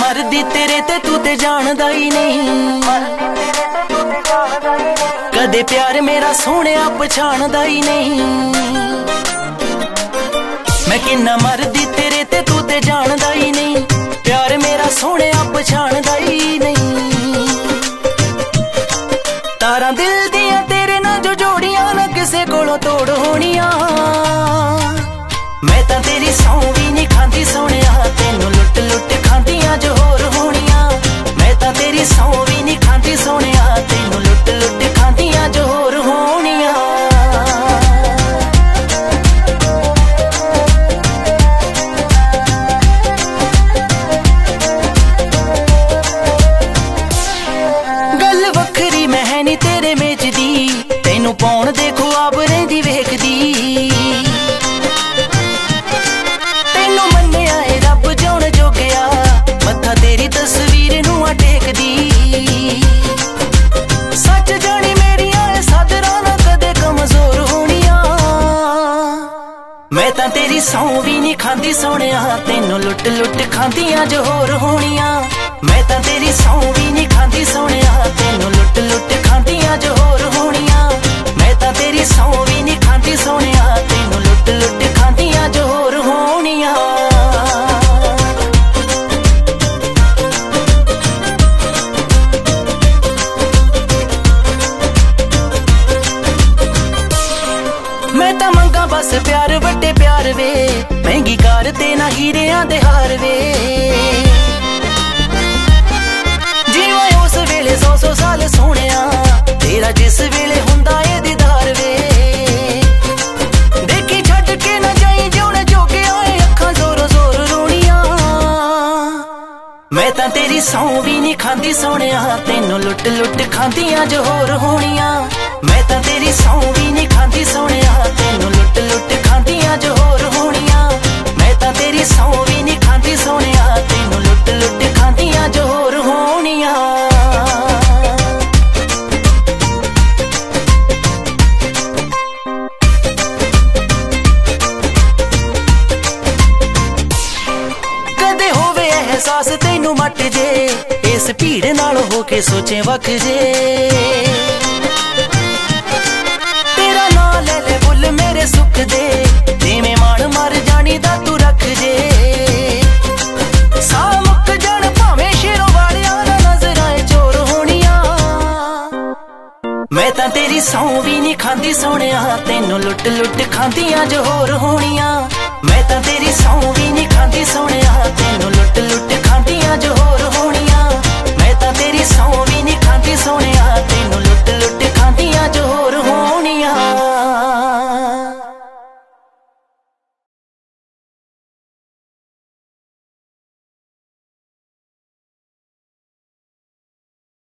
मरदी तेरे ते तू ते जानदा ही नहीं, कदे प्यार मेरा सोहणिया पछाणदा ही नहीं। मैं किन्ना मरदी तेरे ते तू ते जानदा ही नहीं, प्यार मेरा सोहणिया पछाणदा ही नहीं। तारा दिल दियां तेरे नाल जो जोड़ियां ना किसे कोलों तोड़ होणियां। मैं तां तेरी सौं भी नहीं खांदी सोहणिया, तैनूं लुट लुट खांदियां जो होर होणियां। मैं तां तेरी सौं भी नहीं खांदी सोहणिया, तैनूं लुट लुट खांदियां जो होर होणियां। गल वखरी मैं है नी तेरे मेच दी, तैनूं पाउण दे ख्वाब रहिंदी वेखदी। तेरी तस्वीर नूं टेकदी, सच जानी मेरियां सादरां ना कदे कमजोर होणियां। मैं तां तेरी सौं भी नहीं खांदी सोहणिया, तैनूं लुट लुट खांदियां जो होर होणियां। मैं तां तेरी सौं भी नहीं खांदी सोहणिया, तैनूं लुट लुट खांदियां जो होर होणियां। मैं तां तेरी सौं भी नहीं खांदी सोहणिया, तैनूं लुट लुट खांदियां जो होर होणियां। मैं तां मंगा बस प्यार वड्डे प्यार वे, महंगी कार ते ना हीरियां दे हार वे। जीवां उस वेले 100 साल सोहणिया, तेरा जिस वेले हुंदा ए दीदार वे। देखी छड्ड के ना जाई जिउण जोगे आए अखां जोर जोर रोणियां। मैं तां तेरी सौं भी नहीं खांदी सोहणिया, तैनूं लुट लुट खांदियां जो होर होणियां। मैं तां तेरी सौं भी नहीं खांदी सोहणिया, तैनूं लुट लुट खांदियां जो होर होणियां। मैं तां तेरी सौं भी नहीं खांदी सोहणिया, तैनूं लुट लुट खांदियां जो होर होणियां। कदे होवे एहसास तैनूं मट जे, इस भीड़ नाल होके सोचे वख जे। तेरा नां ले ले बुल मेरे सुख दे, जिवें मान मर जानी दा तू रख जे। साह मुक जाण भावें शेरों वालियां ना नजरां चोर होणियां। मैं तां तेरी सौं भी नहीं खांदी सोहणिया, तैनूं लुट लुट खांदियां जो होर होणियां। मैं तां तेरी सौं भी नहीं खांदी सोहणिया, तैनूं लुट लुट खांदियां जो होर होणियां।